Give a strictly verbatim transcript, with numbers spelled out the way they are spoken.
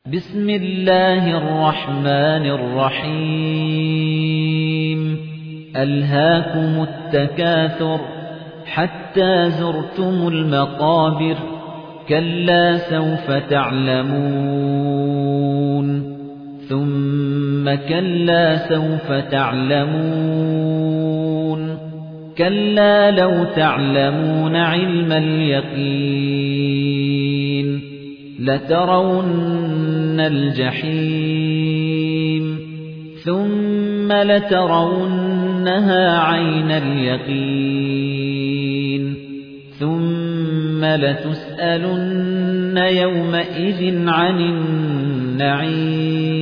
بسم الله الرحمن الرحيم ألهاكم التكاثر حتى زرتم المقابر كلا سوف تعلمون ثم كلا سوف تعلمون كلا لو تعلمون علم اليقين لترون الجحيم ثم لترونها عين اليقين ثم لتسألن يومئذ عن النعيم